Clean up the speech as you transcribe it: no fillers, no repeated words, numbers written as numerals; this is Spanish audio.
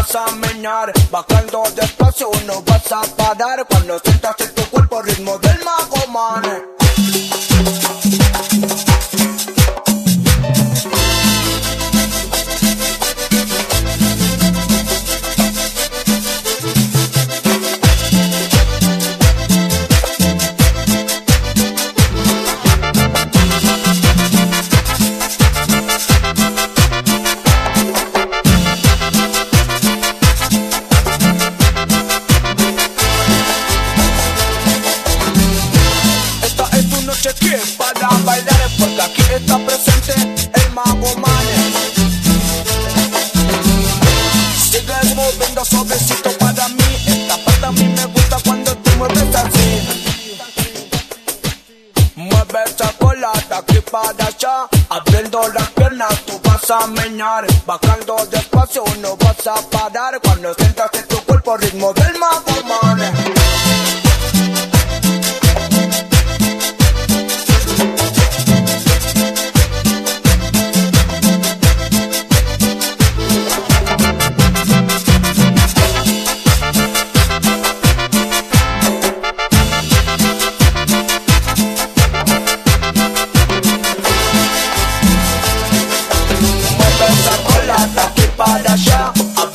vas a menear, bajando despacio no vas a parar cuando sientas en tu cuerpo el ritmo del Mago Man. Que para bailar es porque aquí está presente el Mago Man. Sigues moviendo suavecito para mí. Esta parte a mí me gusta cuando tú mueves así. Mueves esa cola de aquí para allá, abriendo las piernas tú vas a menear, bajando despacio no vas a parar cuando sientas en tu cuerpo el ritmo del Mago Man. Para allá,